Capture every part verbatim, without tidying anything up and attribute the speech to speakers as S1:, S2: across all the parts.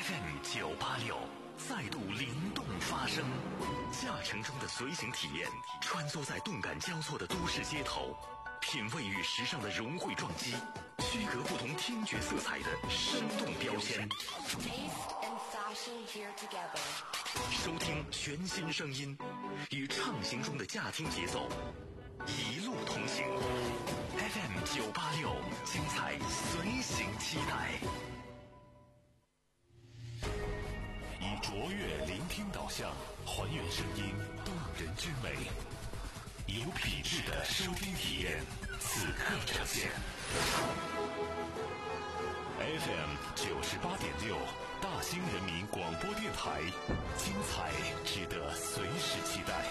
S1: F M 九八六再度灵动发声，驾乘中的随行体验，穿梭在动感交错的都市街头，品味与时尚的融汇撞击，区隔不同听觉色彩的生动标签。收听全新声音，与畅行中的驾听节奏，一路同行。F M 九八六，精彩随行期待。以卓越聆听导向，还原声音动人之美，有品质的收听体验，此刻呈现。F M 九十八点六，大兴人民广播电台，精彩值得随时期待。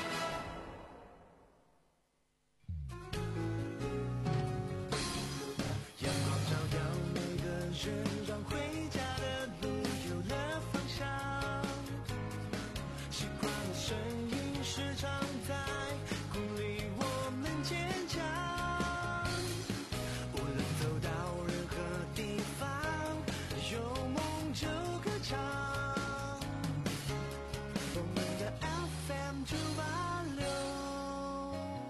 S2: 阳光照耀每个人，让回家的路有了方向。习惯的声音时常在鼓励我们坚强。无论走到任何地方，有梦就歌唱。我们的 F M 九八六。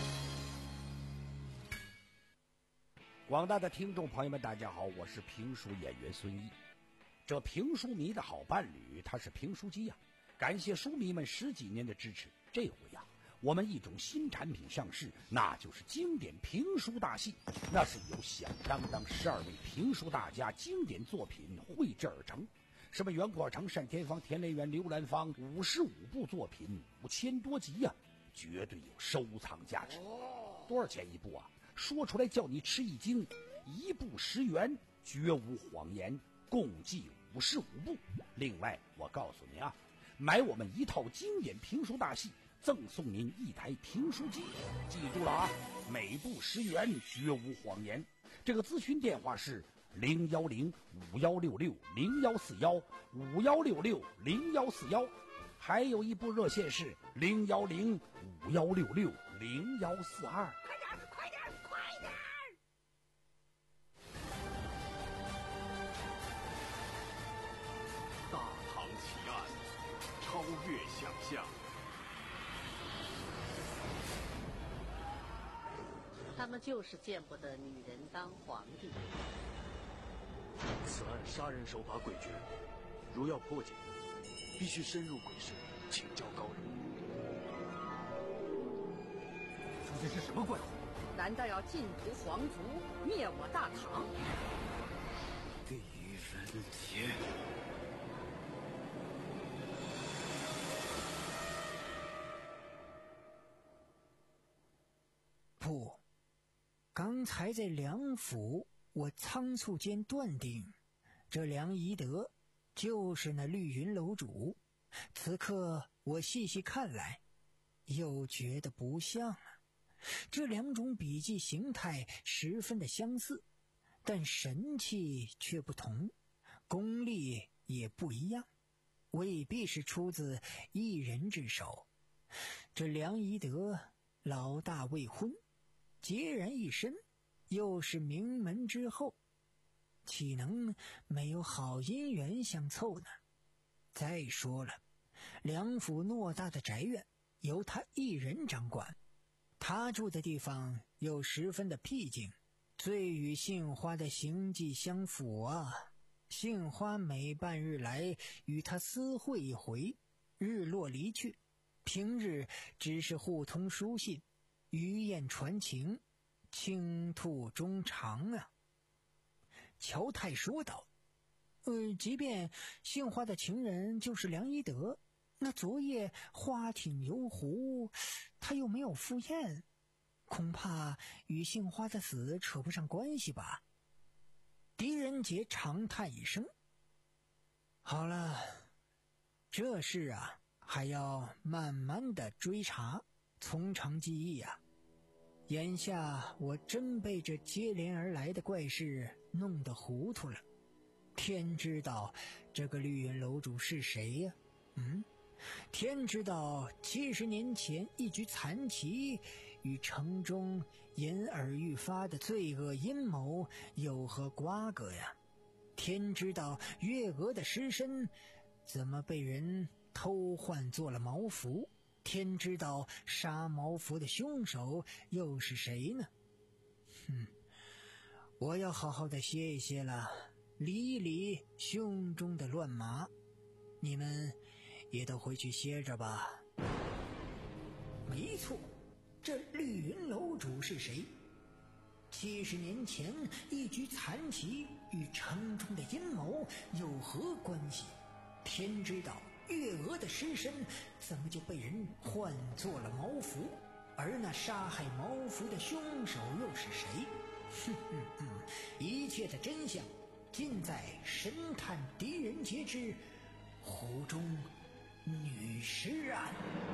S3: 广大的听众朋友们，大家好，我是评书演员孙毅。这评书迷的好伴侣，他是评书机呀、啊。感谢书迷们十几年的支持，这回呀、啊，我们一种新产品上市，那就是经典评书大戏。那是由响当当十二位评书大家经典作品绘制而成，什么袁阔成、单田芳、田连元、刘兰芳，五十五部作品，五千多集呀、啊，绝对有收藏价值。多少钱一部啊？说出来叫你吃一惊，一部十元，绝无谎言，共计五十五部。另外，我告诉你啊，买我们一套经典评书大戏，赠送您一台评书机。记住了啊，每部十元，绝无谎言。这个咨询电话是零幺零五幺六六零幺四幺五幺六六零幺四幺，还有一部热线是零幺零五幺六六零幺四二。快点，快点，快点！
S4: 大唐奇案，超越想象。
S5: 他们就是见不得女人当皇帝。
S6: 此案杀人手法诡谲，如要破解，必须深入鬼市，请教高人。
S4: 究竟是什么怪物？
S5: 难道要尽屠皇族，灭我大唐？
S6: 地人杰。
S7: 不，刚才在梁府，我仓促间断定，这梁宜德就是那绿云楼主。此刻我细细看来，又觉得不像啊。这两种笔迹形态十分的相似，但神气却不同，功力也不一样，未必是出自一人之手。这梁宜德老大未婚，孑然一身，又是名门之后，岂能没有好姻缘相凑呢？再说了，梁府偌大的宅院由他一人掌管，他住的地方又十分的僻静，最与杏花的行迹相符啊。杏花每半日来与他私会一回，日落离去，平日只是互通书信，余雁传情，倾吐衷肠啊。乔太说道，呃，即便杏花的情人就是梁宜德，那昨夜花挺游湖，他又没有赴宴，恐怕与杏花的死扯不上关系吧。狄仁杰长叹一声，好了，这事啊还要慢慢的追查，从长计议啊。眼下我真被这接连而来的怪事弄得糊涂了。天知道这个绿云楼主是谁呀、啊？嗯，天知道七十年前一局残棋与城中因而愈发的罪恶阴谋有何瓜葛呀？ 天知道月娥的尸身怎么被人偷换做了毛服，天知道杀毛服的凶手又是谁呢？哼，我要好好的歇一歇了，理一理胸中的乱麻。你们也都回去歇着吧。没错，这绿云楼主是谁？七十年前一局残棋与城中的阴谋有何关系？天知道月娥的尸身怎么就被人换做了毛服，而那杀害毛服的凶手又是谁？哼哼哼，一切的真相尽在神探狄仁杰之湖中女尸案。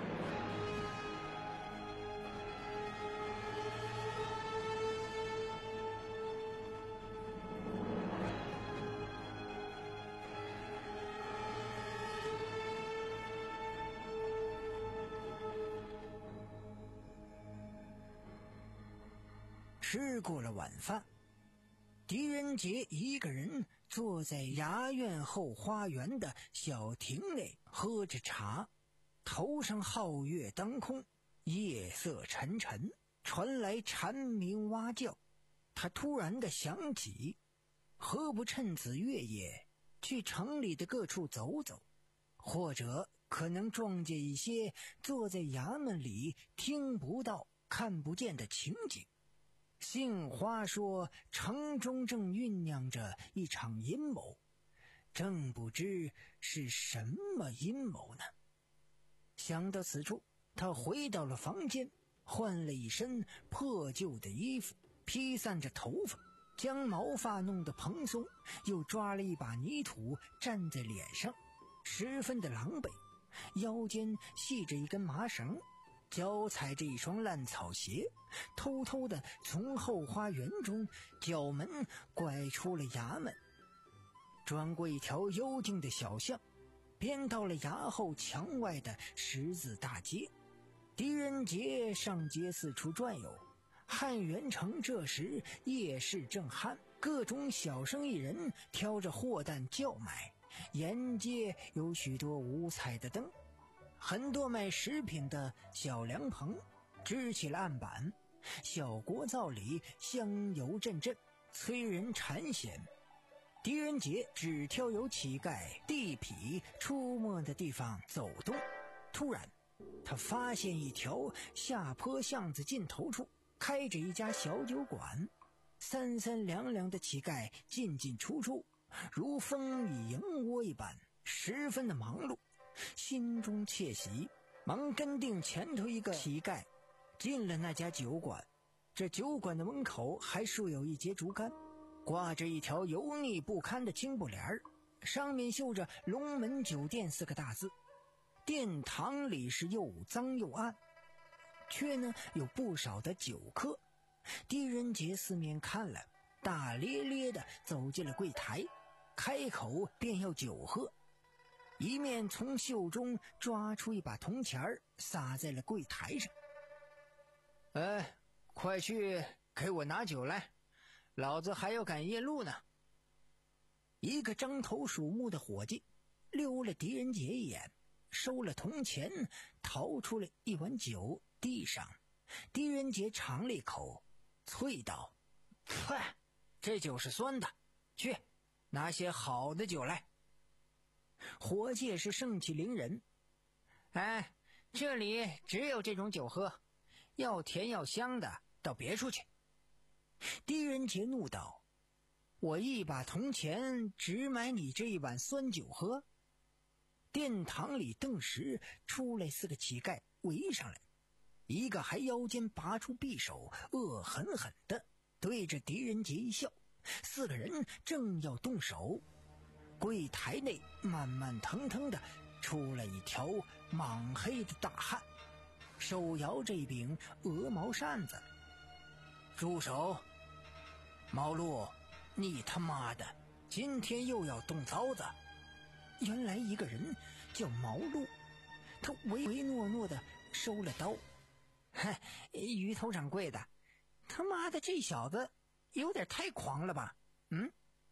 S7: 吃过了晚饭，狄仁杰一个人坐在衙院后花园的小亭内喝着茶，头上皓月当空，夜色沉沉，传来蝉鸣蛙叫。他突然的想起，何不趁此月夜去城里的各处走走，或者可能撞见一些坐在衙门里听不到看不见的情景。杏花说城中正酝酿着一场阴谋，正不知是什么阴谋呢。想到此处，他回到了房间，换了一身破旧的衣服，披散着头发，将毛发弄得蓬松，又抓了一把泥土蘸在脸上，十分的狼狈，腰间系着一根麻绳，脚踩着一双烂草鞋，偷偷地从后花园中角门拐出了衙门，转过一条幽静的小巷，便到了衙后墙外的十字大街。狄仁杰上街四处转悠，汉元城这时夜市正酣，各种小生意人挑着货担叫卖，沿街有许多五彩的灯，很多卖食品的小凉棚支起了案板，小锅灶里香油阵阵，催人馋涎。狄仁杰只挑有乞丐地痞出没的地方走动，突然他发现一条下坡巷子尽头处开着一家小酒馆，三三两两的乞丐进进出出，如蜂蚁营窝一般，十分的忙碌。心中窃喜，忙跟定前头一个乞丐进了那家酒馆。这酒馆的门口还竖有一截竹竿，挂着一条油腻不堪的青布帘儿，上面绣着龙门酒店四个大字。殿堂里是又脏又暗，却呢有不少的酒客。狄仁杰四面看了，大咧咧地走进了柜台，开口便要酒喝，一面从袖中抓出一把铜钱儿撒在了柜台上。哎，快去给我拿酒来，老子还要赶夜路呢。一个獐头鼠目的伙计溜了狄仁杰一眼，收了铜钱，掏出了一碗酒递上。狄仁杰尝了一口，啐道：嗨，这酒是酸的，去拿些好的酒来。伙计也是盛气凌人，哎，这里只有这种酒喝，要甜要香的到别处去。狄仁杰怒道：我一把铜钱只买你这一碗酸酒喝？殿堂里顿时出来四个乞丐围上来，一个还腰间拔出匕首，恶狠狠地对着狄仁杰一笑。四个人正要动手，柜台内慢慢腾腾的出来一条莽黑的大汉，手摇着一柄鹅毛扇子。住手！毛路，你他妈的今天又要动刀子！原来一个人叫毛路，他唯唯诺诺的收了刀。嗨，鱼头掌柜的，他妈的这小子有点太狂了吧？嗯，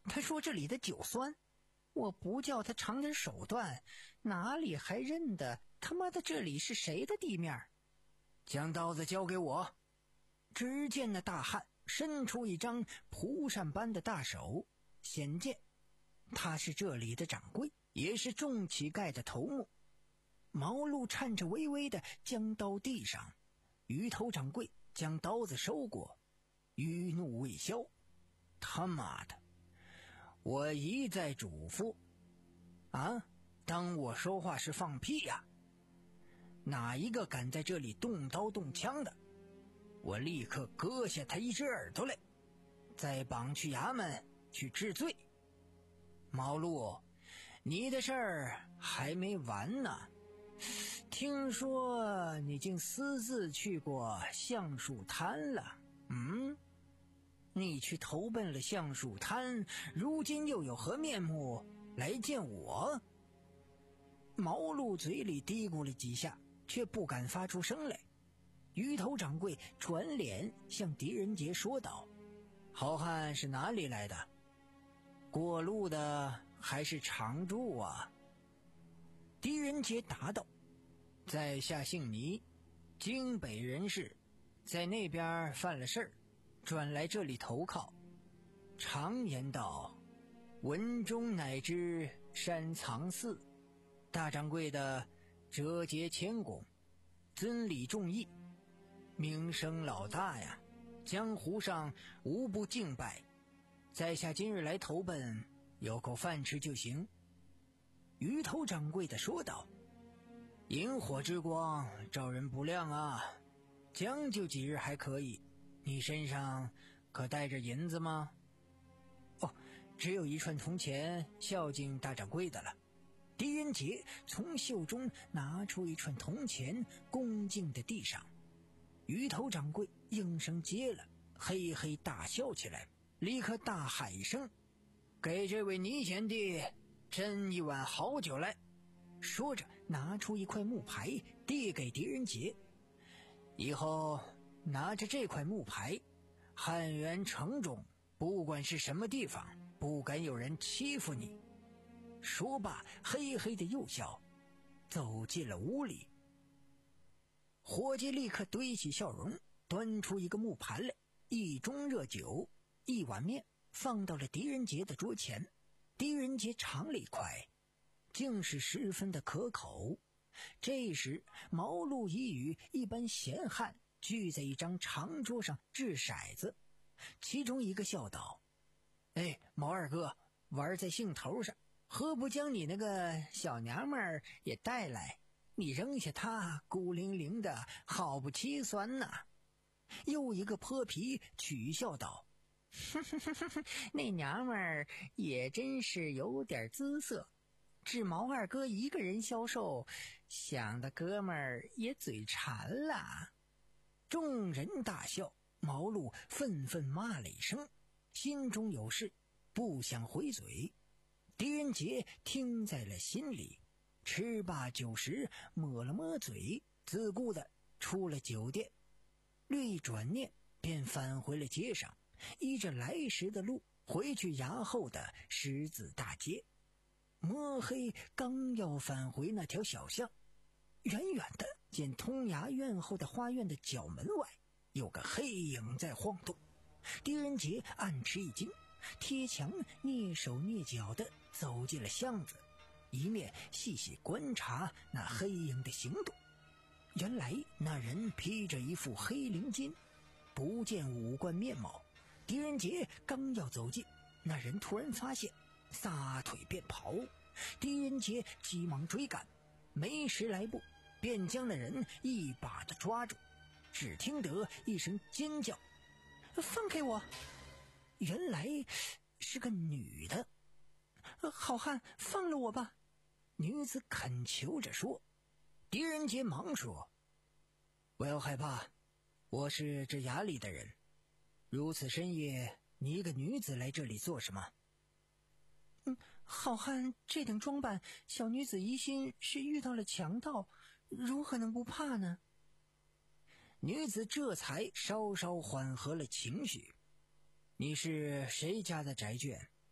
S7: 他说这里的酒酸，我不叫他长点手段，哪里还认得他妈的这里是谁的地面？将刀子交给我。只见那大汉伸出一张蒲扇般的大手，显见他是这里的掌柜，也是众乞丐的头目。毛路颤着巍巍的将刀递上，鱼头掌柜将刀子收过，余怒未消。他妈的，我一再嘱咐啊，当我说话是放屁呀、啊？哪一个敢在这里动刀动枪的，我立刻割下他一只耳朵来，再绑去衙门去治罪。毛路，你的事儿还没完呢。听说你竟私自去过橡树滩了，嗯？你去投奔了橡树滩，如今又有何面目来见我？毛路嘴里嘀咕了几下，却不敢发出声来。鱼头掌柜转脸向狄仁杰说道：好汉是哪里来的？过路的还是常住啊？狄仁杰答道：在下姓倪，京北人士，在那边犯了事儿，转来这里投靠。常言道，文中乃知山藏寺，大掌柜的折节谦恭，尊礼重义，名声老大呀，江湖上无不敬拜。在下今日来投奔，有口饭吃就行。鱼头掌柜的说道：萤火之光照人不亮啊，将就几日还可以。你身上可带着银子吗？哦，只有一串铜钱孝敬大掌柜的了。狄仁杰从袖中拿出一串铜钱，恭敬地递上。鱼头掌柜应声接了，嘿嘿大笑起来，立刻大喊一声：给这位倪贤弟斟一碗好酒来。说着拿出一块木牌递给狄仁杰，以后拿着这块木牌，汉源城中不管是什么地方，不敢有人欺负你。说罢嘿嘿的又笑，走进了屋里。伙计立刻堆起笑容，端出一个木盘来，一盅热酒，一碗面，放到了狄仁杰的桌前。狄仁杰尝了一块，竟是十分的可口。这时毛路已与一般闲汉聚在一张长桌上掷骰子，其中一个笑道：哎，毛二哥，玩在兴头上，何不将你那个小娘们儿也带来？你扔下她孤零零的，好不凄酸呐。又一个泼皮取笑道：那娘们儿也真是有点姿色，只毛二哥一个人销售，想的哥们儿也嘴馋了。众人大笑，毛路愤愤骂了一声，心中有事，不想回嘴。狄仁杰听在了心里，吃罢酒食，抹了抹嘴，自顾的出了酒店。略一转念，便返回了街上，依着来时的路回去衙后的狮子大街。摸黑刚要返回那条小巷，远远的见通衙院后的花院的角门外有个黑影在晃动。狄仁杰暗吃一惊，贴墙蹑手蹑脚的走进了巷子，一面细细观察那黑影的行动。原来那人披着一副黑绫巾，不见五官面貌。狄仁杰刚要走近，那人突然发现，撒腿便跑。狄仁杰急忙追赶，没十来步，便将那人一把的抓住。只听得一声尖叫：放开我！原来是个女的。好汉，放了我吧！女子恳求着说。狄仁杰忙说：不要害怕，我是这衙里的人，如此深夜，你一个女子来这里做什么？嗯，好汉这等装扮，小女子疑心是遇到了强盗，如何能不怕呢？女子这才稍稍缓和了情绪。你是谁家的宅眷？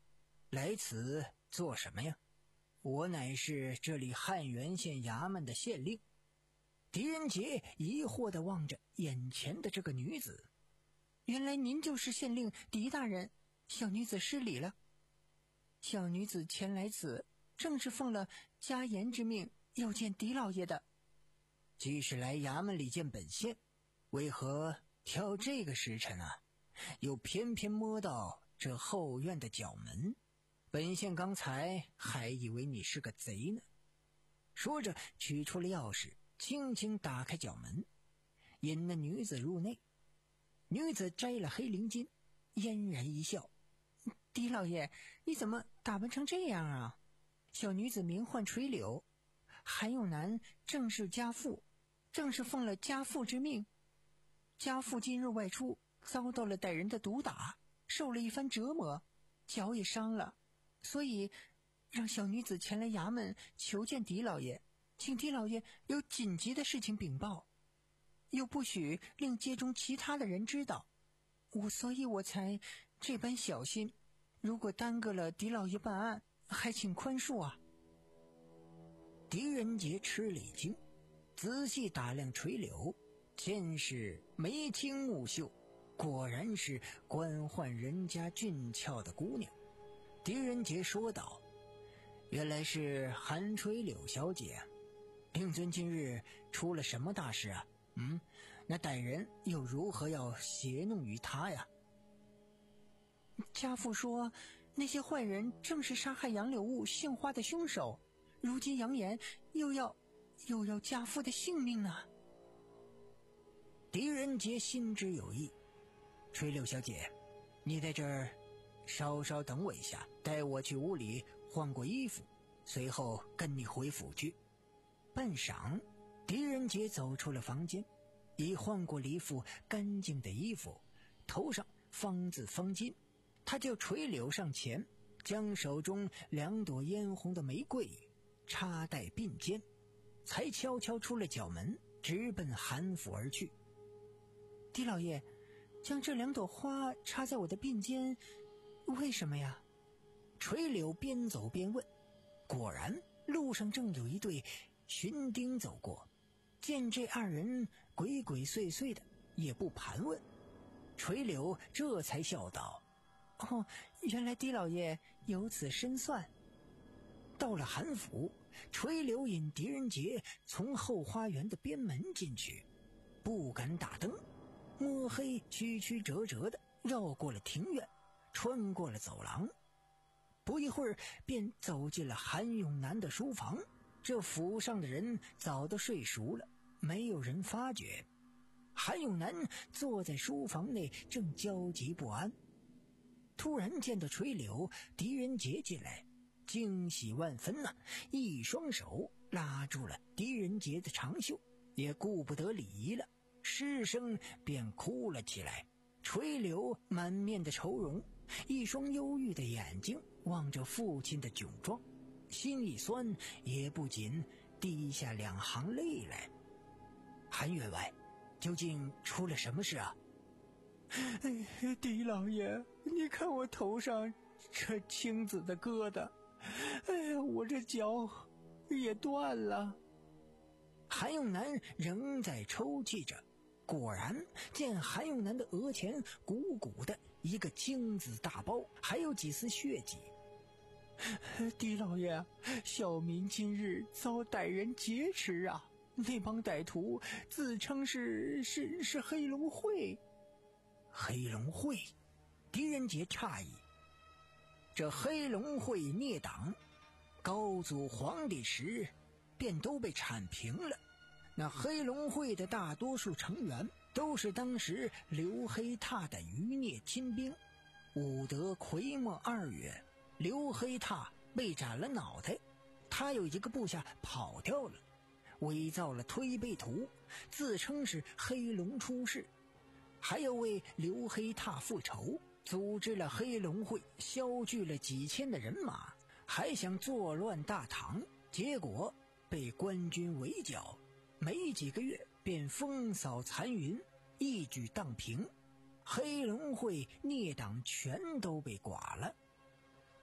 S7: 来此做什么呀？我乃是这里汉源县衙门的县令。狄仁杰疑惑地望着眼前的这个女子。原来您就是县令狄大人，小女子失礼了。小女子前来此，正是奉了家言之命，要见狄老爷的。既是来衙门里见本县，为何挑这个时辰啊？又偏偏摸到这后院的角门，本县刚才还以为你是个贼呢。说着取出了钥匙，轻轻打开角门，引那女子入内。女子摘了黑绫巾，嫣然一笑：狄老爷，你怎么打扮成这样啊？小女子名唤垂柳，韩永南正是家父，正是奉了家父之命。家父今日外出，遭到了歹人的毒打，受了一番折磨，脚也伤了，所以让小女子前来衙门求见狄老爷，请狄老爷有紧急的事情禀报，又不许令街中其他的人知道，我所以我才这般小心。如果耽搁了狄老爷办案，还请宽恕啊。狄仁杰吃了一惊，仔细打量垂柳，见是眉清目秀，果然是官宦人家俊俏的姑娘。狄仁杰说道：原来是韩垂柳小姐，令尊今日出了什么大事啊？嗯，那歹人又如何要胁弄于他呀？家父说，那些坏人正是杀害杨柳雾杏花的凶手，如今扬言又要又要家父的性命呢。狄仁杰心知有意，垂柳小姐，你在这儿稍稍等我一下，带我去屋里换过衣服，随后跟你回府去。半晌，狄仁杰走出了房间，已换过了一副干净的衣服，头上方字方巾。他就垂柳上前，将手中两朵嫣红的玫瑰插戴鬓间，才悄悄出了角门，直奔韩府而去。狄老爷，将这两朵花插在我的鬓间，为什么呀？垂柳边走边问。果然路上正有一对巡丁走过，见这二人鬼鬼祟祟的，也不盘问。垂柳这才笑道：哦，原来狄老爷有此深算。到了韩府，垂柳引狄仁杰从后花园的边门进去，不敢打灯，摸黑曲曲折折的绕过了庭院，穿过了走廊，不一会儿便走进了韩永南的书房。这府上的人早都睡熟了，没有人发觉。韩永南坐在书房内，正焦急不安。突然见到垂柳、狄仁杰进来，惊喜万分呐、啊！一双手拉住了狄仁杰的长袖，也顾不得礼仪了，失声便哭了起来。垂柳满面的愁容，一双忧郁的眼睛望着父亲的窘状，心一酸，也不禁滴下两行泪来。韩员外，究竟出了什么事啊？哎，狄老爷，你看我头上这青紫的疙瘩，哎呀，我这脚也断了。韩永南仍在抽泣着，果然见韩永南的额前鼓鼓的一个青紫大包，还有几丝血迹。狄老爷，小民今日遭歹人劫持啊！那帮歹徒自称是是是黑龙会。黑龙会？狄仁杰诧异。这黑龙会灭党，高祖皇帝时便都被铲平了。那黑龙会的大多数成员都是当时刘黑闼的余孽亲兵。武德癸末二月，刘黑闼被斩了脑袋，他有一个部下跑掉了，伪造了推背图，自称是黑龙出世，还要为刘黑闼复仇，组织了黑龙会，削聚了几千的人马，还想作乱大唐，结果被官军围剿，没几个月便风扫残云，一举荡平，黑龙会孽党全都被剐了。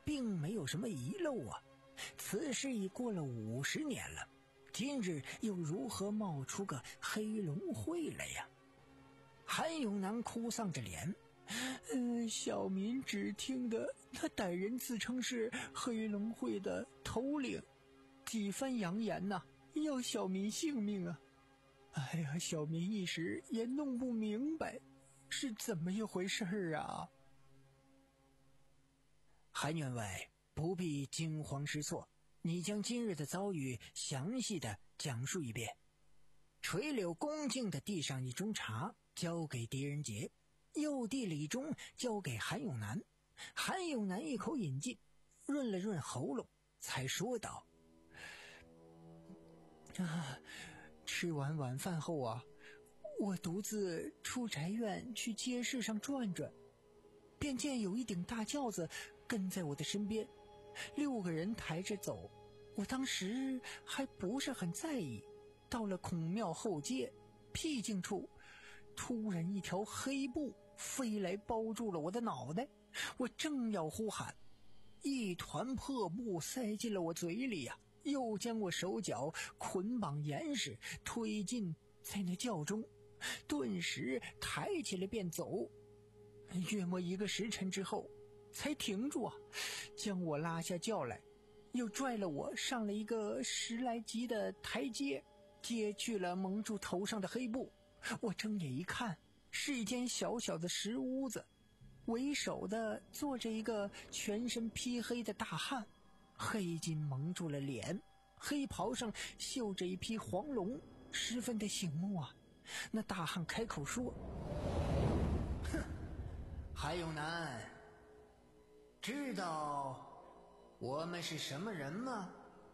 S7: 并没有什么遗漏啊。此事已过了五十年了，今日又如何冒出个黑龙会来呀？韩永南哭丧着脸，嗯，小民只听得那歹人自称是黑龙会的头领，几番扬言呐、啊，要小民性命啊！哎呀，小民一时也弄不明白是怎么一回事啊！韩员外不必惊慌失措，你将今日的遭遇详细的讲述一遍。垂柳恭敬地递上一盅茶，交给狄仁杰，又递了一盅交给韩永南。韩永南一口饮尽，润了润喉咙，才说道：啊，吃完晚饭后啊，我独自出宅院去街市上转转，便见有一顶大轿子跟在我的身边，六个人抬着走。我当时还不是很在意，到了孔庙后街僻静处，突然一条黑布飞来包住了我的脑袋，我正要呼喊，一团破布塞进了我嘴里呀、啊，又将我手脚捆绑严实，推进在那轿中，顿时抬起来便走。约莫一个时辰之后才停住啊，将我拉下轿来，又拽了我上了一个十来级的台阶，揭去了蒙住头上的黑布。我睁眼一看，是一间小小的石屋子，为首的坐着一个全身披黑的大汉，黑巾蒙住了脸，黑袍上绣着一匹黄龙，十分的醒目啊。那大汉开口说：哼，韩永南，知道我们是什么人吗？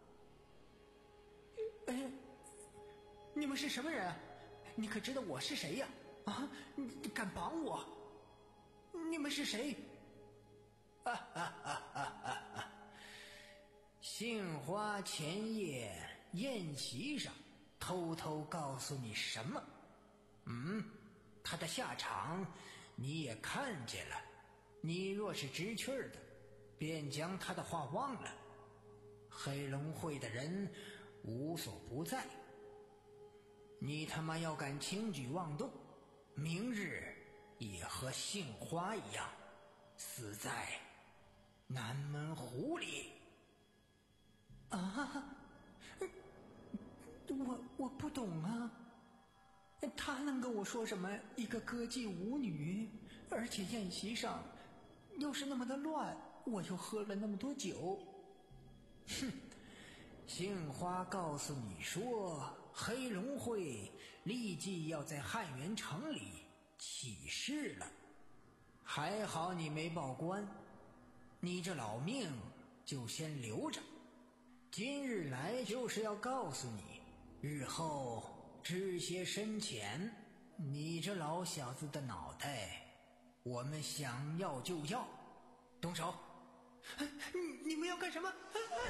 S7: 哎，你们是什么人？你可知道我是谁呀？啊，你敢绑我？你们是谁？哈哈哈哈哈哈！杏花前夜宴席上偷偷告诉你什么？嗯，他的下场你也看见了。你若是知趣的，便将他的话忘了。黑龙会的人无所不在，你他妈要敢轻举妄动，明日也和杏花一样，死在南门湖里。啊，我我不懂啊，他能跟我说什么一个歌妓舞女，而且宴席上又是那么的乱，我又喝了那么多酒。哼，杏花告诉你说，黑龙会立即要在汉源城里起事了，还好你没报官，你这老命就先留着。今日来就是要告诉你，日后知些深浅，你这老小子的脑袋我们想要就要。动手！你你们要干什么？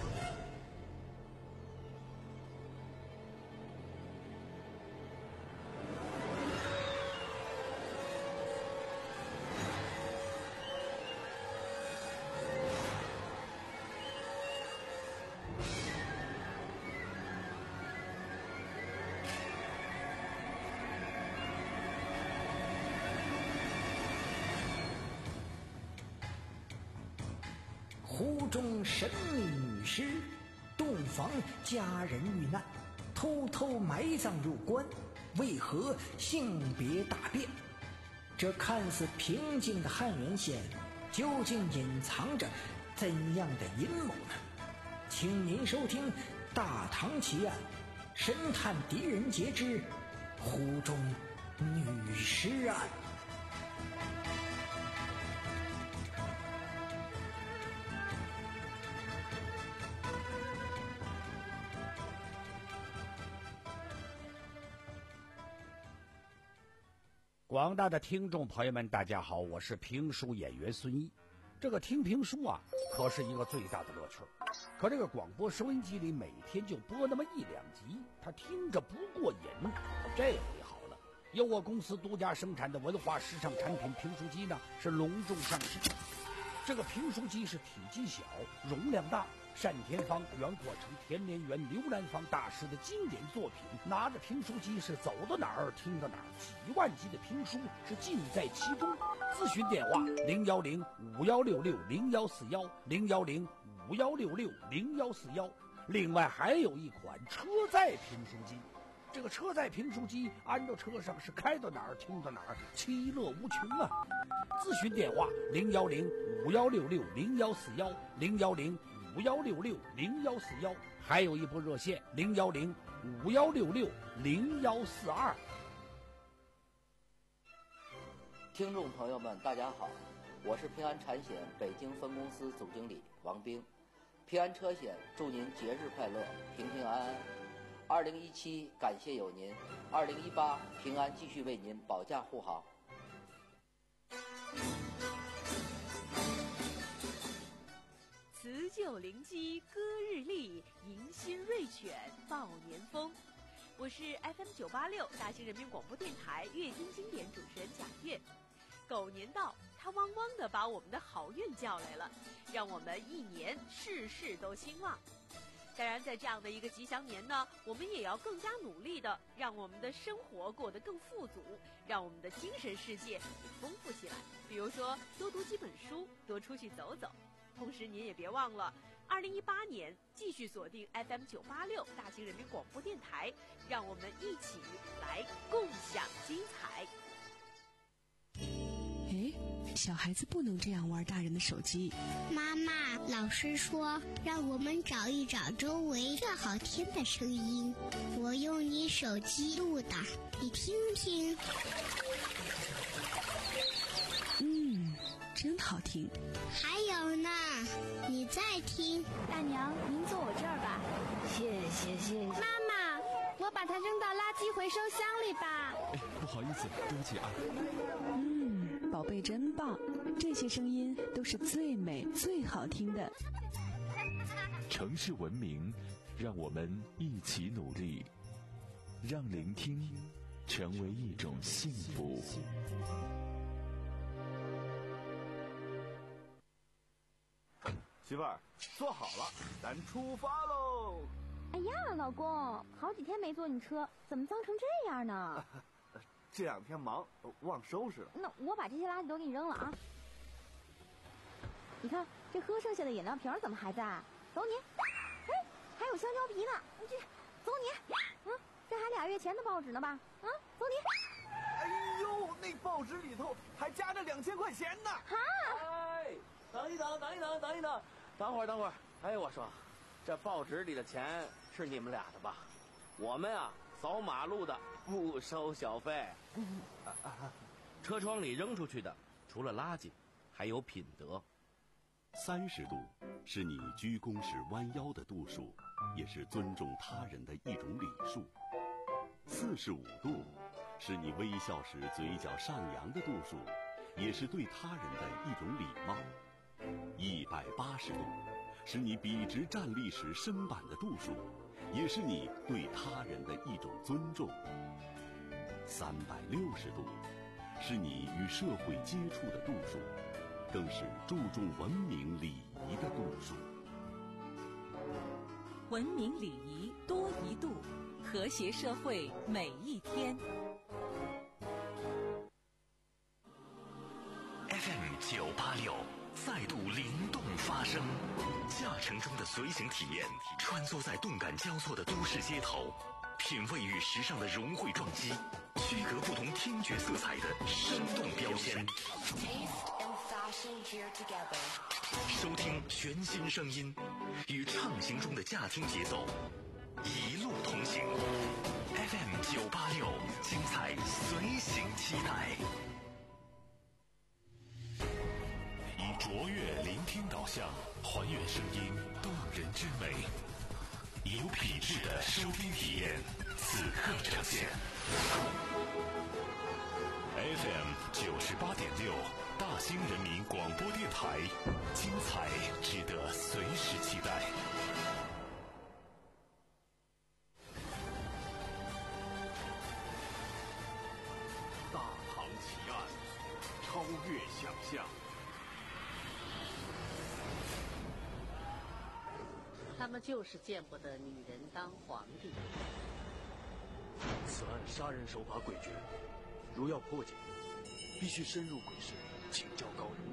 S7: 湖中神秘女尸，洞房佳人遇难，偷偷埋葬入关，为何性别大变？这看似平静的汉源县，究竟隐藏着怎样的阴谋呢？请您收听《大唐奇案》，神探狄仁杰之湖中女尸案。
S3: 广大的听众朋友们，大家好，我是评书演员孙一。这个听评书啊，可是一个最大的乐趣。可这个广播收音机里每天就播那么一两集，他听着不过瘾。这回好了，由我公司独家生产的文化时尚产品评书机呢，是隆重上市。 这个评书机是体积小，容量大。单田芳、袁阔成、田连元、刘兰芳大师的经典作品，拿着评书机是走到哪儿听到哪儿，几万集的评书是尽在其中。咨询电话零幺零五幺六六零幺四幺零幺零五幺六六零幺四幺。另外还有一款车载评书机，这个车载评书机安到车上是开到哪儿听到哪儿，其乐无穷啊！咨询电话零幺零五幺六六零幺四幺零幺零五幺六六零幺四幺，还有一部热线零幺零五幺六六零幺四二。
S8: 听众朋友们，大家好，我是平安产险北京分公司总经理王兵。平安车险祝您节日快乐，平平安安。二零一七感谢有您，二零一八平安继续为您保驾护航。
S9: 辞旧临机歌日丽，迎新瑞犬报年风。我是 F M 九八六大兴人民广播电台乐听经典主持人贾月。狗年到，它汪汪地把我们的好运叫来了，让我们一年事事都兴旺。当然，在这样的一个吉祥年呢，我们也要更加努力的让我们的生活过得更富足，让我们的精神世界也丰富起来。比如说，多读几本书，多出去走走。同时，您也别忘了，二零一八年继续锁定 F M 九八六大兴人民广播电台，让我们一起来共享精彩。
S10: 哎，小孩子不能这样玩大人的手机。
S11: 妈妈，老师说让我们找一找周围最好听的声音，我用你手机录的，你听听。
S10: 嗯，真好听。
S11: 还有呢，你再听。
S12: 大娘，您坐我这儿吧。
S13: 谢谢谢谢。
S12: 妈妈，我把它扔到垃圾回收箱里吧。
S14: 哎，不好意思，对不起啊。
S10: 嗯，宝贝真棒，这些声音都是最美最好听的。
S1: 城市文明，让我们一起努力，让聆听成为一种幸福。
S4: 媳妇儿，坐好了，咱出发喽！
S12: 哎呀，老公，好几天没坐你车，怎么脏成这样呢？
S4: 这两天忙，忘收拾了。
S12: 那我把这些垃圾都给你扔了啊！你看，这喝剩下的饮料瓶怎么还在？走你！哎，还有香蕉皮呢，你这，走你！嗯，这还俩月前的报纸呢吧？啊，走你！
S4: 哎呦，那报纸里头还夹着两千块钱呢！
S12: 哈！
S6: 哎，等一等，等一等，等一等，等会儿，等会儿。哎，我说，这报纸里的钱是你们俩的吧？我们啊，扫马路的不收小费。
S15: 车窗里扔出去的，除了垃圾，还有品德。
S16: 三十度是你鞠躬时弯腰的度数，也是尊重他人的一种礼数。四十五度是你微笑时嘴角上扬的度数，也是对他人的一种礼貌。一百八十度是你笔直站立时身板的度数，也是你对他人的一种尊重。三百六十度是你与社会接触的度数，更是注重文明礼仪的度数。
S17: 文明礼仪多一度，和谐社会每一天。
S1: F M 九八六再度灵动发声，驾乘中的随行体验，穿梭在动感交错的都市街头，品味与时尚的融汇撞击，区隔不同听觉色彩的生动标签。收听全新声音，与畅行中的驾听节奏，一路同行。F M 九八六，精彩随行期待。以卓越聆听导向，还原声音动人之美，有品质的收听体验，此刻呈现。F M 九十八点六，大兴人民广播电台，精彩值得随时期待。
S4: 大唐奇案，超越想象。
S5: 他们就是见不得女人当皇帝。
S18: 此案杀人手法诡谲，如要破解，必须深入鬼市，请教高人。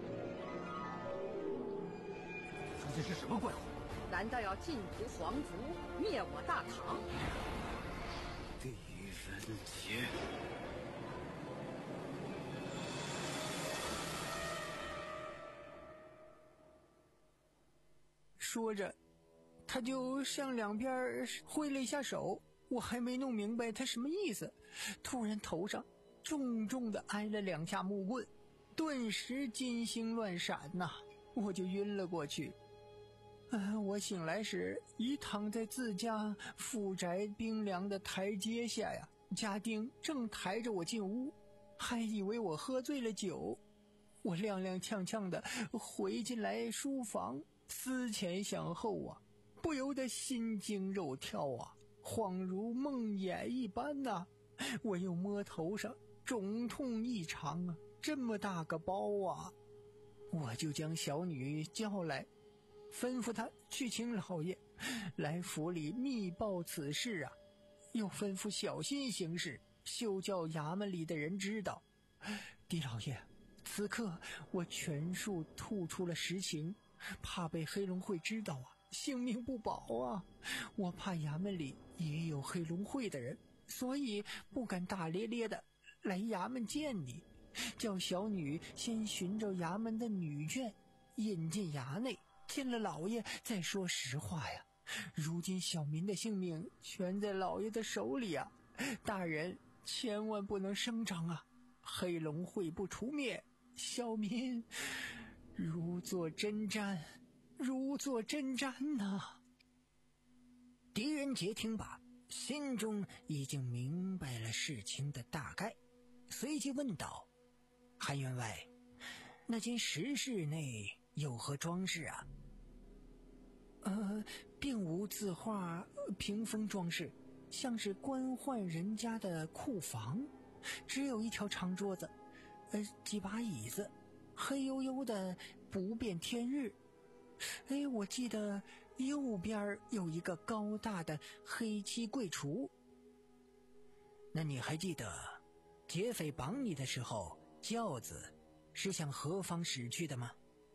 S3: 说的是什么怪话？
S19: 难道要尽屠皇族，灭我大唐？
S18: 狄仁杰。
S7: 说着，他就向两边挥了一下手。我还没弄明白他什么意思，突然头上重重的挨了两下木棍，顿时金星乱闪呐、啊，我就晕了过去。啊！我醒来时已躺在自家府宅冰凉的台阶下呀，家丁正抬着我进屋，还以为我喝醉了酒。我踉踉跄跄的回进来书房，思前想后啊，不由得心惊肉跳啊，恍如梦魇一般呐、啊。我又摸头上，肿痛异常啊，这么大个包啊！我就将小女叫来，吩咐他去请老爷来府里密报此事啊，又吩咐小心行事，休叫衙门里的人知道。狄老爷，此刻我全数吐出了实情，怕被黑龙会知道啊，性命不保啊！我怕衙门里也有黑龙会的人，所以不敢大咧咧的来衙门见你，叫小女先寻找衙门的女眷，引进衙内，见了老爷再说实话呀。如今小民的性命全在老爷的手里啊，大人千万不能声张啊！黑龙会不除灭，小民如坐针毡，如坐针毡呐、啊。狄仁杰听罢，心中已经明白了事情的大概，随即问道：韩员外，那间石室内有何装饰啊？呃，并无字画、屏风装饰，像是官宦人家的库房，只有一条长桌子，呃，几把椅子，黑黝黝的不变天日。哎，我记得右边有一个高大的黑漆柜橱。那你还记得劫匪绑你的时候，轿子是向何方驶去的吗？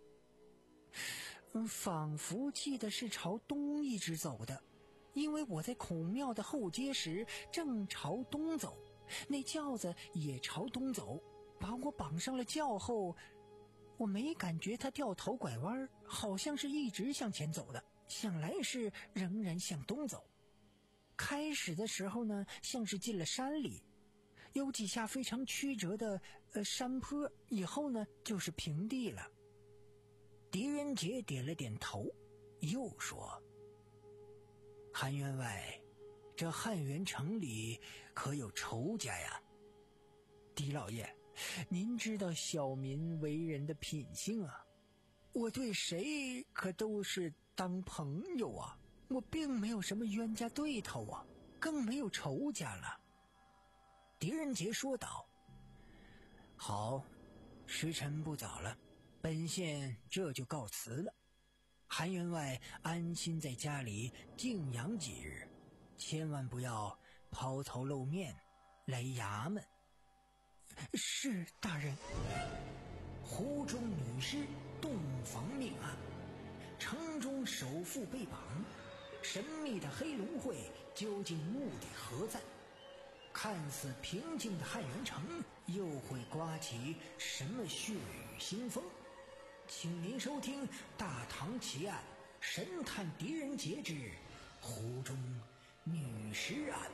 S7: 嗯，仿佛记得是朝东一直走的，因为我在孔庙的后街时正朝东走，那轿子也朝东走，把我绑上了轿后，我没感觉他掉头拐弯，好像是一直向前走的，想来是仍然向东走。开始的时候呢，像是进了山里，有几下非常曲折的呃山坡，以后呢就是平地了。狄仁杰点了点头，又说：韩员外，这汉源城里可有仇家呀？狄老爷，您知道小民为人的品性啊，我对谁可都是当朋友啊，我并没有什么冤家对头啊，更没有仇家了。狄仁杰说道：好，时辰不早了，本县这就告辞了。韩员外安心在家里静养几日，千万不要抛头露面来衙门。是大人。湖中女尸洞房命案，城中首富被绑，神秘的黑龙会究竟目的何在？看似平静的汉源城又会刮起什么血雨腥风？请您收听《大唐奇案》神探狄仁杰之湖中女尸案。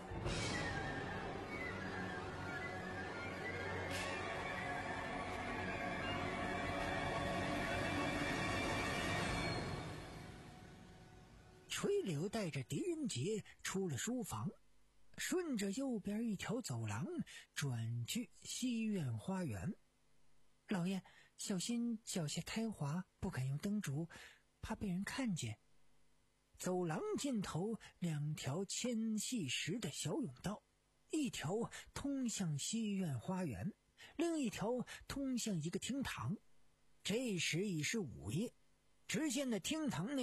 S7: 垂柳带着狄仁杰出了书房，顺着右边一条走廊转去西院花园。老爷，小心脚下胎滑，不敢用灯烛，怕被人看见。走廊尽头两条纤细石的小甬道，一条通向西院花园，另一条通向一个厅堂。这时已是午夜，只见那厅堂内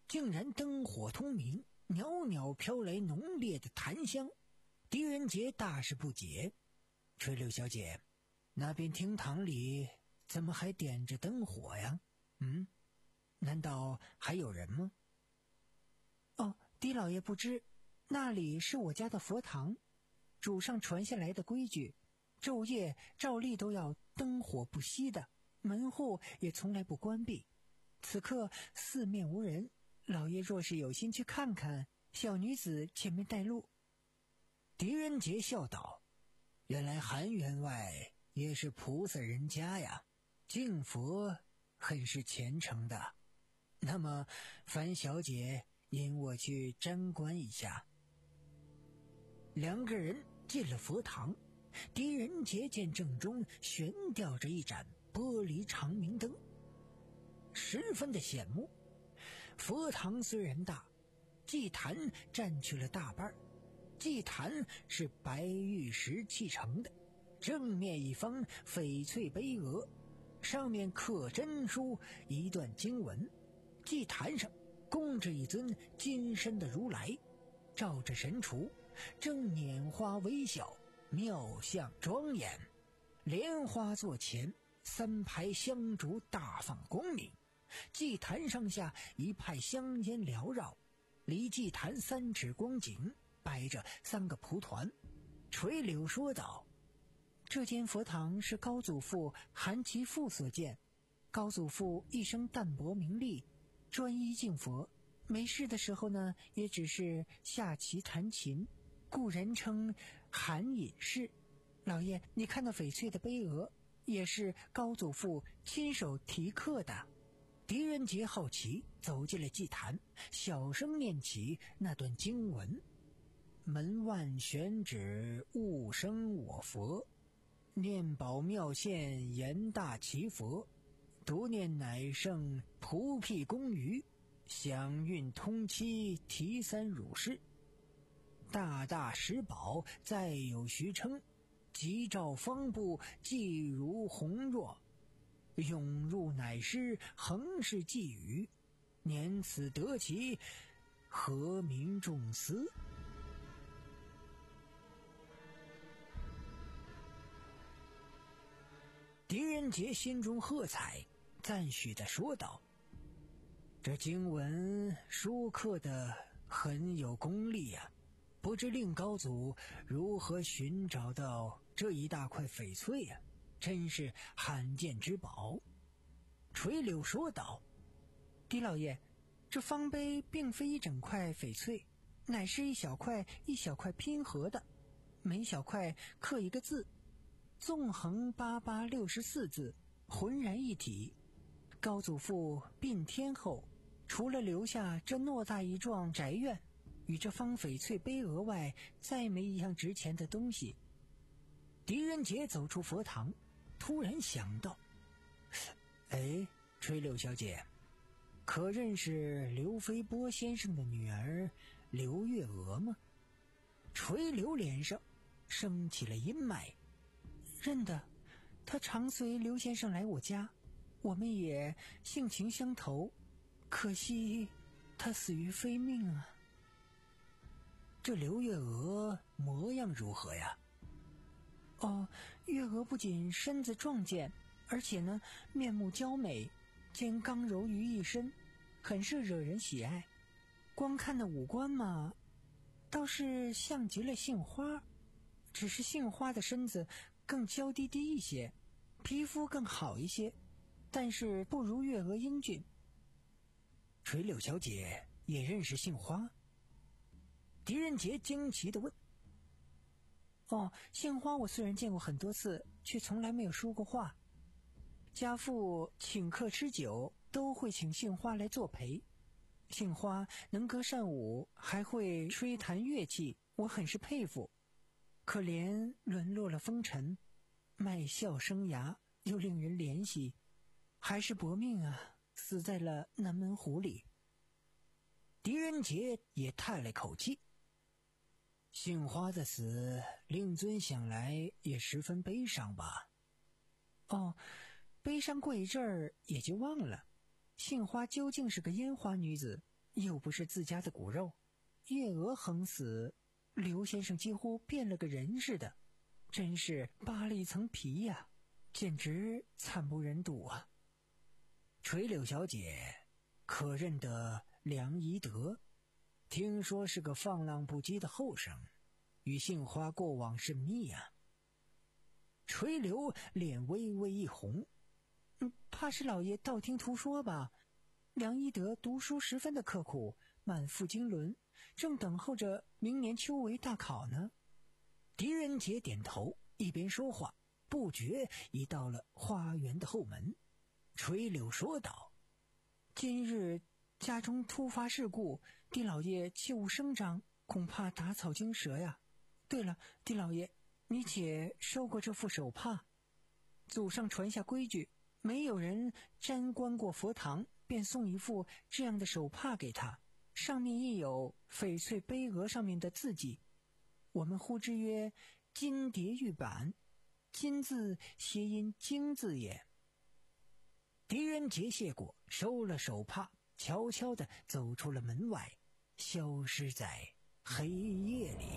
S7: 竟然灯火通明，袅袅飘来浓烈的檀香。狄仁杰大是不解：垂柳小姐，那边厅堂里怎么还点着灯火呀？嗯，难道还有人吗？哦，狄老爷不知，那里是我家的佛堂，祖上传下来的规矩，昼夜照例都要灯火不熄的，门户也从来不关闭。此刻四面无人，老爷若是有心去看看，小女子前面带路。狄仁杰笑道：原来韩员外也是菩萨人家呀，敬佛很是虔诚的。那么樊小姐引我去瞻观一下。两个人进了佛堂，狄仁杰见正中悬吊着一盏玻璃长明灯，十分的显目。佛堂虽然大，祭坛占去了大半，祭坛是白玉石砌成的，正面一方翡翠碑额，上面刻真书一段经文，祭坛上供着一尊金身的如来，照着神厨，正拈花微笑，妙相庄严。莲花座前，三排香烛大放光明，祭坛上下一派香烟缭绕，离祭坛三尺光景，摆着三个蒲团。垂柳说道：这间佛堂是高祖父韩其父所建，高祖父一生淡泊名利，专一敬佛，没事的时候呢，也只是下棋弹琴，故人称韩隐士。老爷，你看到翡翠的碑额，也是高祖父亲手题刻的。狄仁杰好奇，走进了祭坛，小声念起那段经文：门外悬指勿生我佛，念宝妙现言大祈佛，读念乃圣菩毗公余，享运通期提三汝师，大大石宝再有徐称，吉兆方部既如红若，涌入乃师恒是寄语，年此得其和民众思。狄仁杰心中喝彩，赞许地说道：这经文书刻的很有功力呀、啊，不知令高祖如何寻找到这一大块翡翠呀、啊，真是罕见之宝。垂柳说道：狄老爷，这方碑并非一整块翡翠，乃是一小块一小块拼合的，每小块刻一个字，纵横八八六十四字，浑然一体。高祖父并天后，除了留下这偌大一幢宅院与这方翡翠碑额外，再没一样值钱的东西。狄仁杰走出佛堂，突然想到：哎，垂柳小姐，可认识刘飞波先生的女儿刘月娥吗？垂柳脸上升起了阴霾。认得，他常随刘先生来我家，我们也性情相投，可惜他死于非命啊。这刘月娥模样如何呀？哦，月娥不仅身子壮健，而且呢面目娇美，兼刚柔于一身，很是惹人喜爱。光看那五官嘛，倒是像极了杏花，只是杏花的身子更娇滴滴一些，皮肤更好一些，但是不如月娥英俊。垂柳小姐也认识杏花？狄仁杰惊奇地问。哦，杏花我虽然见过很多次，却从来没有说过话。家父请客吃酒都会请杏花来作陪，杏花能歌善舞，还会吹弹乐器，我很是佩服。可怜沦落了风尘，卖笑生涯又令人怜惜，还是薄命啊，死在了南门湖里。狄仁杰也叹了口气。杏花的死，令尊想来也十分悲伤吧？哦，悲伤过一阵儿也就忘了。杏花究竟是个烟花女子， 又不是自家的骨肉，月娥横死，刘先生几乎变了个人似的，真是扒了一层皮呀、啊，简直惨不忍睹啊！垂柳小姐可认得梁宜德，听说是个放浪不羁的后生，与杏花过往甚密啊。垂柳脸微微一红，嗯，怕是老爷道听途说吧？梁宜德读书十分的刻苦，满腹经纶，正等候着明年秋闱大考呢。狄仁杰点头，一边说话，不觉已到了花园的后门。垂柳说道：今日家中突发事故，狄老爷切勿声张，恐怕打草惊蛇呀。对了，狄老爷，你且收过这副手帕。祖上传下规矩，没有人沾观过佛堂，便送一副这样的手帕给他，上面印有翡翠杯额上面的字迹，我们呼之曰金蝶玉板，金字谐音经字也。狄仁杰谢过，收了手帕，悄悄地走出了门外，消失在黑夜里。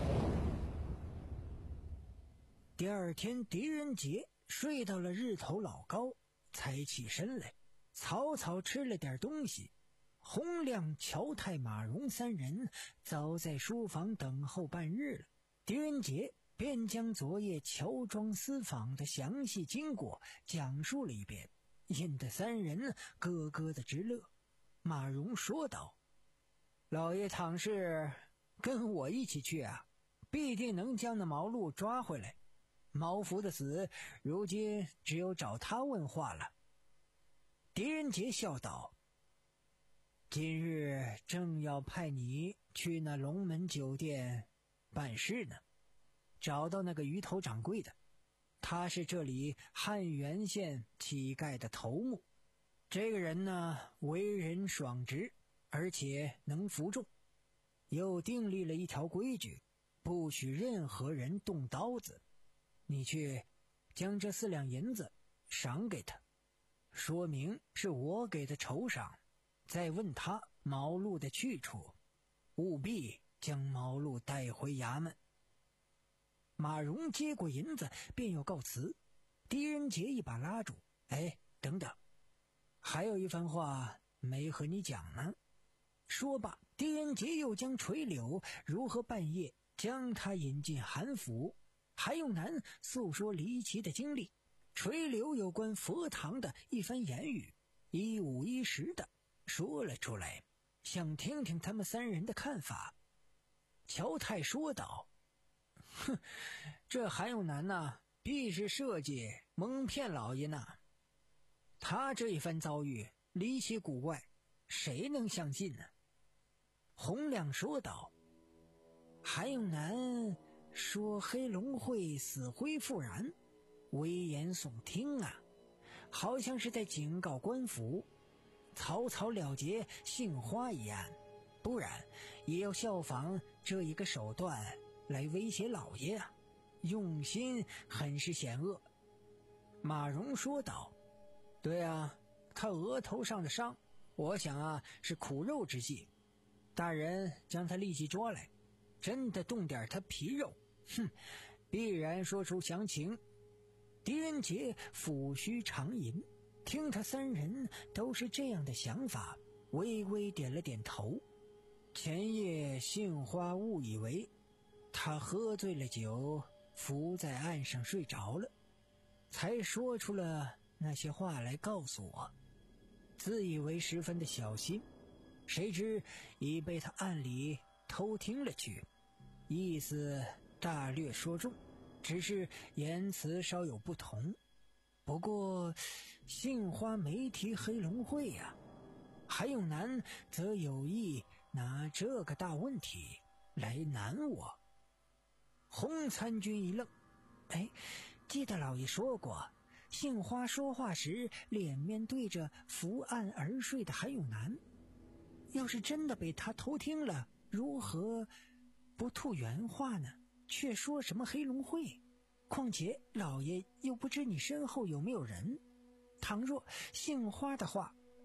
S7: 第二天，狄仁杰睡到了日头老高，才起身来，草草吃了点东西。洪亮、乔太、马荣三人早在书房等候半日了。狄仁杰便将昨夜乔庄私访的详细经过讲述了一遍，引得三人咯咯的直乐。马荣说道：老爷倘是跟我一起去啊，必定能将那毛路抓回来。毛福的死，如今只有找他问话了。狄仁杰笑道：今日正要派你去那龙门酒店办事呢，找到那个鱼头掌柜的，他是这里汉源县乞丐的头目。这个人呢，为人爽直，而且能服众，又订立了一条规矩，不许任何人动刀子。你去将这四两银子赏给他，说明是我给的酬赏，再问他毛路的去处，务必将毛路带回衙门。马荣接过银子便要告辞，狄仁杰一把拉住：哎，等等，还有一番话没和你讲呢。说罢，狄仁杰又将垂柳如何半夜将他引进韩府，韩永南诉说离奇的经历，垂柳有关佛堂的一番言语，一五一十的说了出来，想听听他们三人的看法。乔太说道：哼，这韩永南呐，必是设计蒙骗老爷呢。他这一番遭遇离奇古怪，谁能相信呢？洪亮说道：韩永南说黑龙会死灰复燃，危言耸听啊，好像是在警告官府草草了结杏花一案，不然也要效仿这一个手段来威胁老爷啊，用心很是险恶。马荣说道：对啊，他额头上的伤，我想啊是苦肉之计，大人将他立即捉来，真的动点他皮肉，哼，必然说出详情。狄仁杰抚须长吟，听他三人都是这样的想法，微微点了点头。前夜杏花误以为他喝醉了酒，伏在岸上睡着了，才说出了那些话来告诉我，自以为十分的小心，谁知已被他暗里偷听了去，意思大略说中，只是言辞稍有不同。不过杏花没提黑龙会呀、啊，韩永南则有意拿这个大问题来难我。洪参军一愣，哎，记得老爷说过，杏花说话时脸面对着伏案而睡的韩永南，要是真的被他偷听了，如何不吐原话呢？却说什么黑龙会？况且老爷又不知你身后有没有人，倘若杏花的话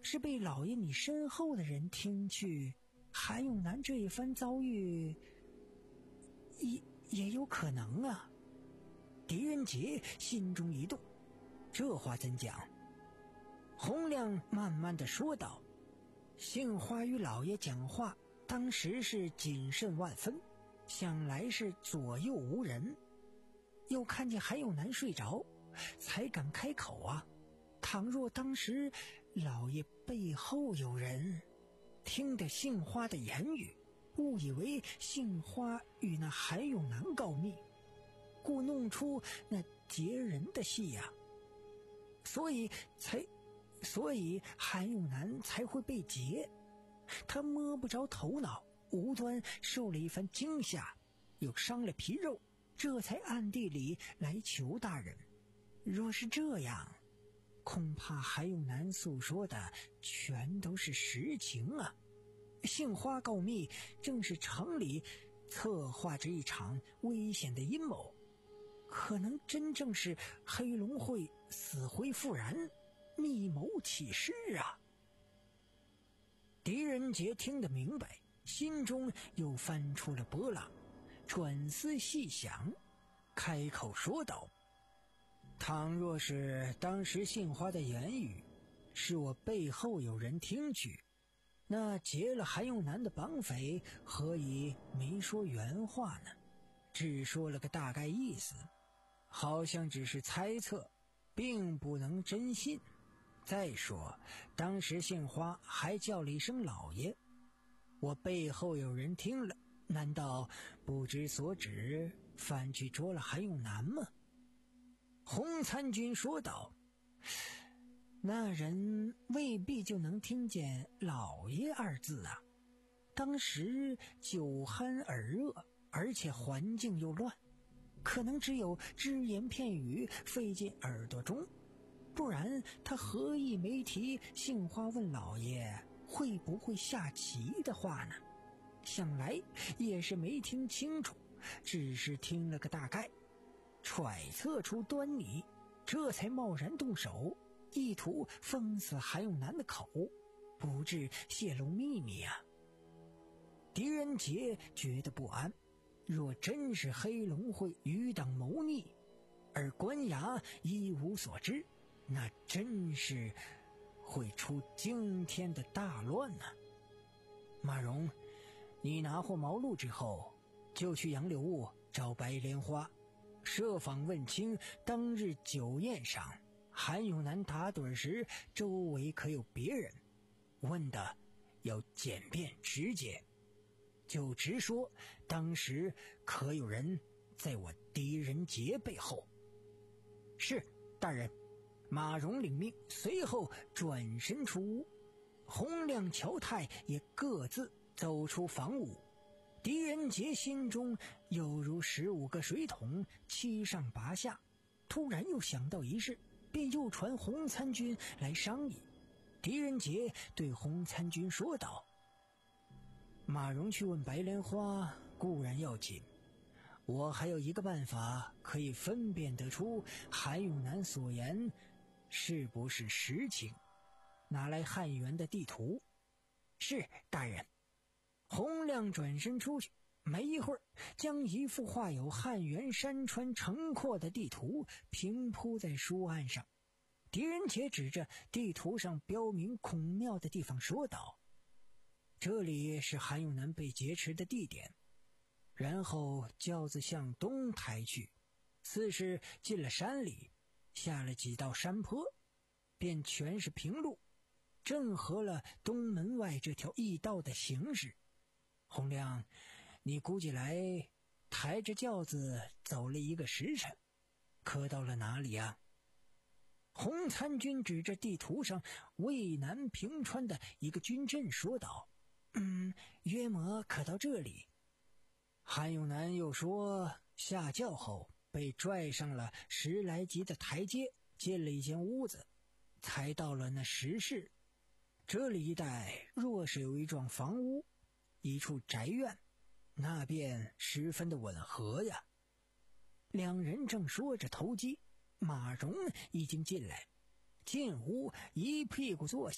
S7: 是被老爷你身后的人听去，韩永南这一番遭遇也也有可能啊。狄仁杰心中一动，这话怎讲？洪亮慢慢的说道，杏花与老爷讲话当时是谨慎万分，想来是左右无人，又看见韩永南睡着，才敢开口啊。倘若当时老爷背后有人，听得杏花的言语，误以为杏花与那韩永南告密，故弄出那劫人的戏呀、啊，所以才，所以韩永南才会被劫。他摸不着头脑，无端受了一番惊吓，又伤了皮肉，这才暗地里来求大人。若是这样，恐怕韩永南诉说的全都是实情啊。杏花告密正是城里策划着一场危险的阴谋，可能真正是黑龙会死灰复燃，密谋起事啊。狄仁杰听得明白，心中又翻出了波浪，转思细想，开口说道，倘若是当时杏花的言语是我背后有人听去，那劫了韩永南的绑匪何以没说原话呢？只说了个大概意思，好像只是猜测，并不能真信。再说当时杏花还叫了一声老爷，我背后有人听了，难道不知所指，反去捉了韩永南吗？洪参军说道，那人未必就能听见老爷二字啊，当时酒酣耳热，而且环境又乱，可能只有只言片语飞进耳朵中，不然他何意没提杏花问老爷会不会下棋的话呢？想来也是没听清楚，只是听了个大概，揣测出端倪，这才贸然动手，意图封死韩永南的口，不致泄露秘密啊。狄仁杰觉得不安，若真是黑龙会余党谋逆，而官衙一无所知，那真是会出惊天的大乱呢、啊。马荣，你拿获毛鹿之后，就去杨柳坞找白莲花，设访问清当日酒宴上韩永南打盹时周围可有别人，问的要简便直接，就直说当时可有人在我狄仁杰背后。是，大人。马荣领命，随后转身出屋，洪亮、乔泰也各自走出房屋。狄仁杰心中有如十五个水桶七上八下，突然又想到一事，便又传洪参军来商议。狄仁杰对洪参军说道，马荣去问白莲花固然要紧，我还有一个办法可以分辨得出韩永南所言是不是实情，拿来汉元的地图。是，大人。洪亮转身出去，没一会儿将一幅画有汉元山川城廓的地图平铺在书案上。狄仁杰指着地图上标明孔庙的地方说道，这里是韩永南被劫持的地点。然后轿子向东抬去，似是进了山里，下了几道山坡，便全是平路，正合了东门外这条驿道的形势。洪亮，你估计来抬着轿子走了一个时辰，可到了哪里啊？洪参军指着地图上渭南平川的一个军镇说道，嗯，约莫可到这里。韩永南又说，下轿后被拽上了十来级的台阶，进了一间屋子，才到了那石室。这里一带若是有一幢房屋，一处宅院，那便十分的吻合呀。两人正说着投机，马荣已经进来，进屋一屁股坐下，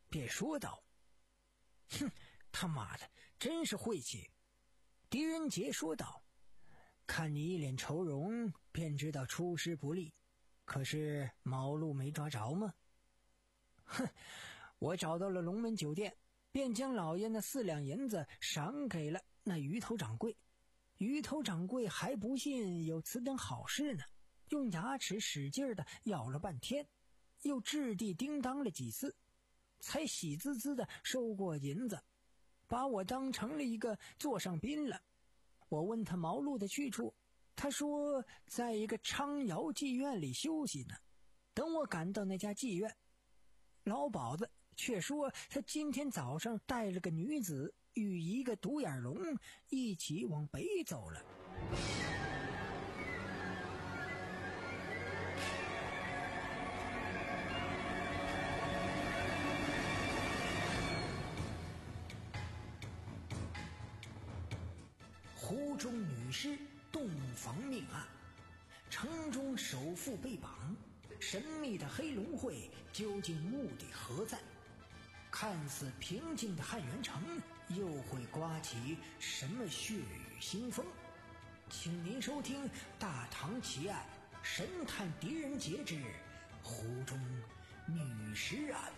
S7: 便说道：“哼，他妈的，真是晦气。”狄仁杰说道：“看你一脸愁容，便知道出师不利。可是毛路没抓着吗？”“哼，我找到了龙门酒店，便将老爷那四两银子赏给了那鱼头掌柜。鱼头掌柜还不信有此等好事呢，用牙齿使劲的咬了半天，又掷地叮当了几次，才喜滋滋的收过银子，把我当成了一个座上宾了。我问他毛路的去处，他说在一个昌瑶妓院里休息呢。等我赶到那家妓院，老鸨子却说他今天早上带了个女子与一个独眼龙一起往北走了。”湖中女尸洞房命案，城中首富被绑，神秘的黑龙会究竟目的何在？看似平静的汉源城又会刮起什么血雨腥风？请您收听《大唐奇案神探狄仁杰之湖中女尸案》。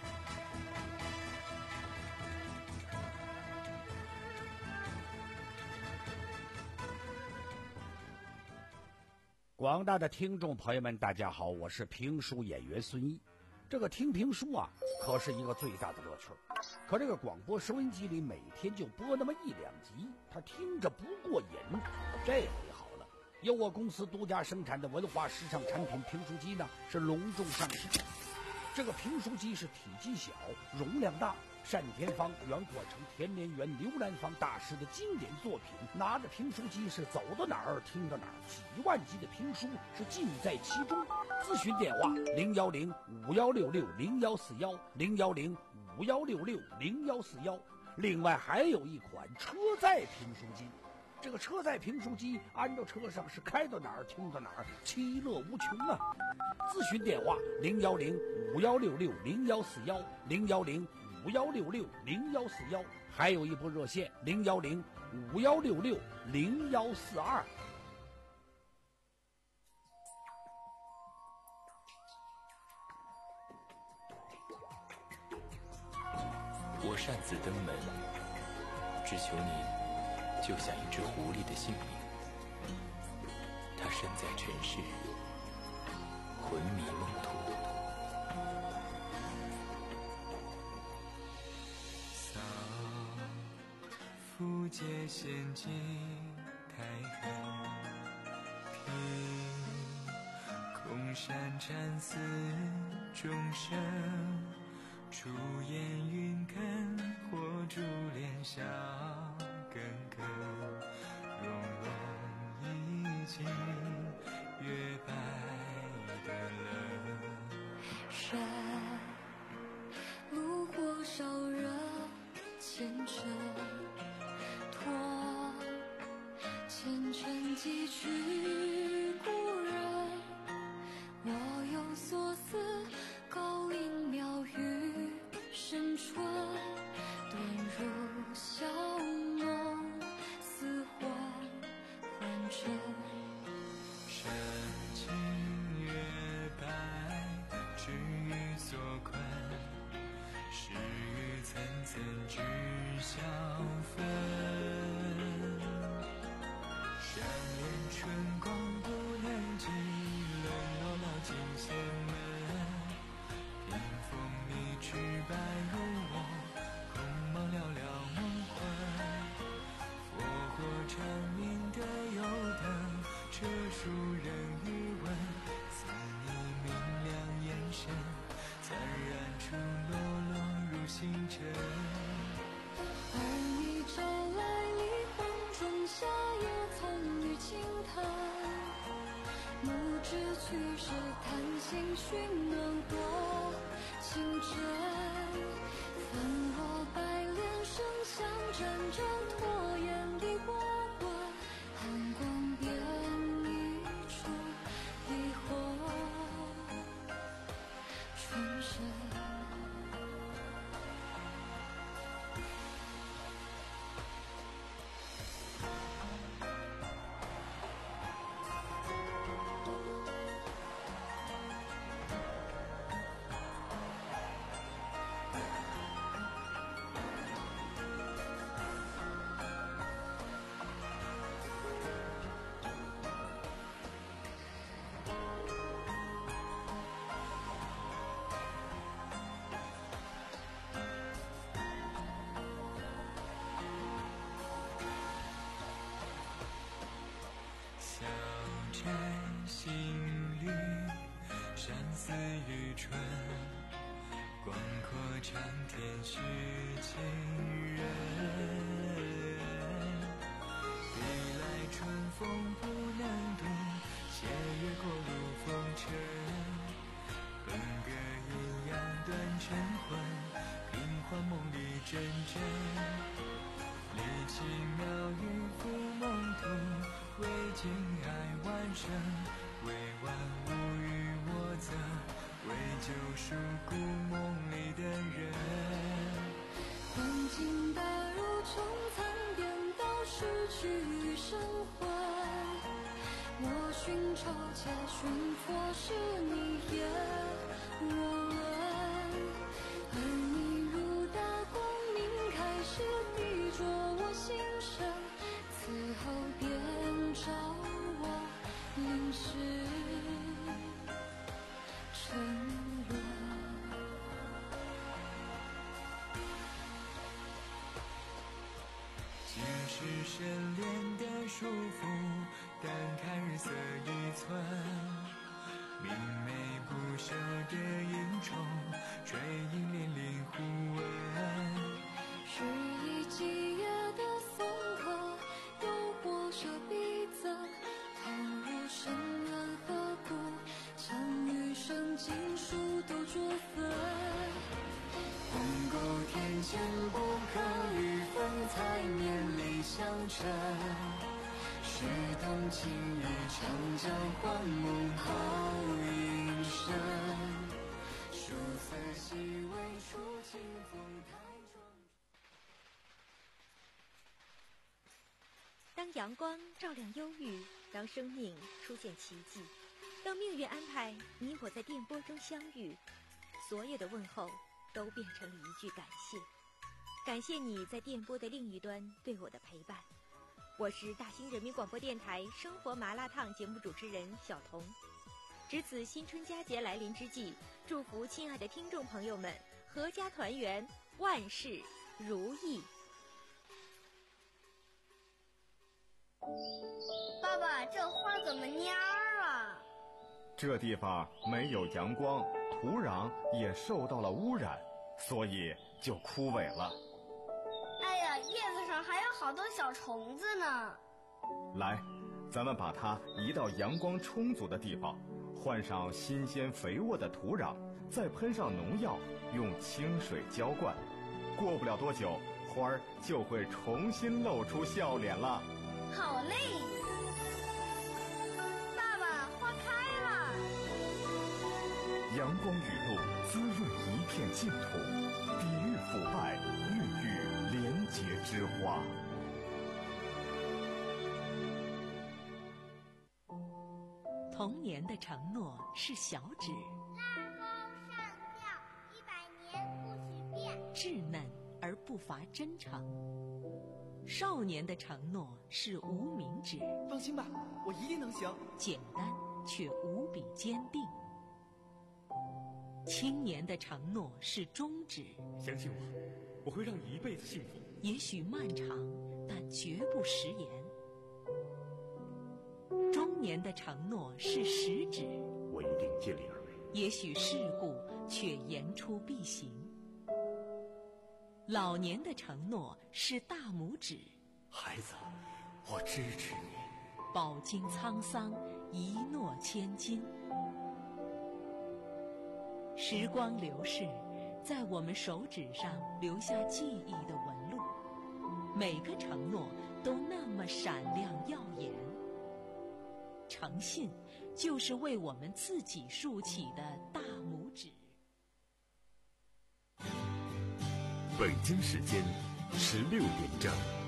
S3: 广大的听众朋友们，大家好，我是评书演员孙毅。这个听评书啊，可是一个最大的乐趣。可这个广播收音机里每天就播那么一两集，他听着不过瘾。这回好了，由我公司独家生产的文化时尚产品评书机呢，是隆重上市。这个评书机是体积小，容量大，单田芳、袁阔成、田连元、刘兰芳大师的经典作品，拿着评书机是走到哪儿听到哪儿，几万集的评书是尽在其中。咨询电话零幺零五幺六六零幺四幺零幺零五幺六六零幺四幺。另外还有一款车载评书机，这个车载评书机安到车上是开到哪儿听到哪儿，其乐无穷啊！咨询电话零幺零五幺六六零幺四幺零幺零五幺六六零幺四幺，还有一部热线零幺零五幺六六零幺四二。
S20: 我擅自登门，只求你救下一只狐狸的性命。它身在尘世，魂迷梦途。
S2: 扫复界仙境太黑，凭空山禅寺众生，出烟云根，火烛莲香根根，融融一镜，月白的冷。
S21: 山炉火烧热前尘，托前尘几曲故人。我有所思，高音妙语深春，遁入晓梦，似幻幻真。
S2: 深情月白，至于所困，是与层层知晓分。相恋春光不能及，冷落了金仙门。屏风一曲白如我，空茫寥寥梦魂。佛火长明的油灯，车书人语问。似你明亮眼神，灿然出落落入星辰。
S21: 而你招来离荒中夏夜葱郁轻叹，不知去时叹息寻能多情真。纷落白莲生香阵阵，拖延的波纹，寒光变一出离火春深。
S2: 春，广阔长天是情人。归来春风不能度，斜月过路风尘。分隔阴阳断晨昏，平幻梦里阵阵。离奇妙语付梦途，未尽爱万生。为万物与我责，为救赎故梦里的人。
S21: 梦境打入穹苍颠倒，失去神魂。我寻仇且寻佛，是你也我闻。而你如大光明，开始逼着我心神。此后便照我淋湿沉沦。
S2: 尽是深恋的束缚，但看日色一寸。明媚不舍的影虫，追影连连互吻。
S21: 是一季夜的松客，诱惑舍彼责。投入深渊河谷，将余生尽数都作废。
S2: 鸿沟天堑不可与分，才面里相称。是动情一场，交换梦后隐身。殊色细微处，清风太壮。
S9: 当阳光照亮忧郁，让生命出现奇迹，当命运安排你我在电波中相遇，所有的问候都变成了一句感谢。感谢你在电波的另一端对我的陪伴。我是大兴人民广播电台生活麻辣烫节目主持人小彤。值此新春佳节来临之际，祝福亲爱的听众朋友们阖家团圆，万事如意。
S11: 爸爸，这花怎么蔫儿啊？
S4: 这地方没有阳光，土壤也受到了污染，所以就枯萎了。
S11: 哎呀，叶子上还有好多小虫子呢。
S4: 来，咱们把它移到阳光充足的地方，换上新鲜肥沃的土壤，再喷上农药，用清水浇灌。过不了多久，花儿就会重新露出笑脸了。
S11: 好嘞！爸爸，花开了。
S4: 阳光雨露滋润一片净土，抵御腐败，孕育廉洁之花。
S17: 童年的承诺是小指，
S11: 拉钩上吊，一百年不许变。
S17: 稚嫩而不乏真诚。少年的承诺是无名指，
S18: 放心吧，我一定能行。
S17: 简单却无比坚定。青年的承诺是中指，
S14: 相信我，我会让你一辈子幸福。
S17: 也许漫长，但绝不食言。中年的承诺是食指，
S14: 我一定尽力而为。
S17: 也许世故，却言出必行。老年的承诺是大拇指，
S14: 孩子，我支持你。
S17: 饱经沧桑，一诺千金。时光流逝，在我们手指上留下记忆的纹路，每个承诺都那么闪亮耀眼。诚信就是为我们自己竖起的大拇指。
S1: 北京时间十六点整。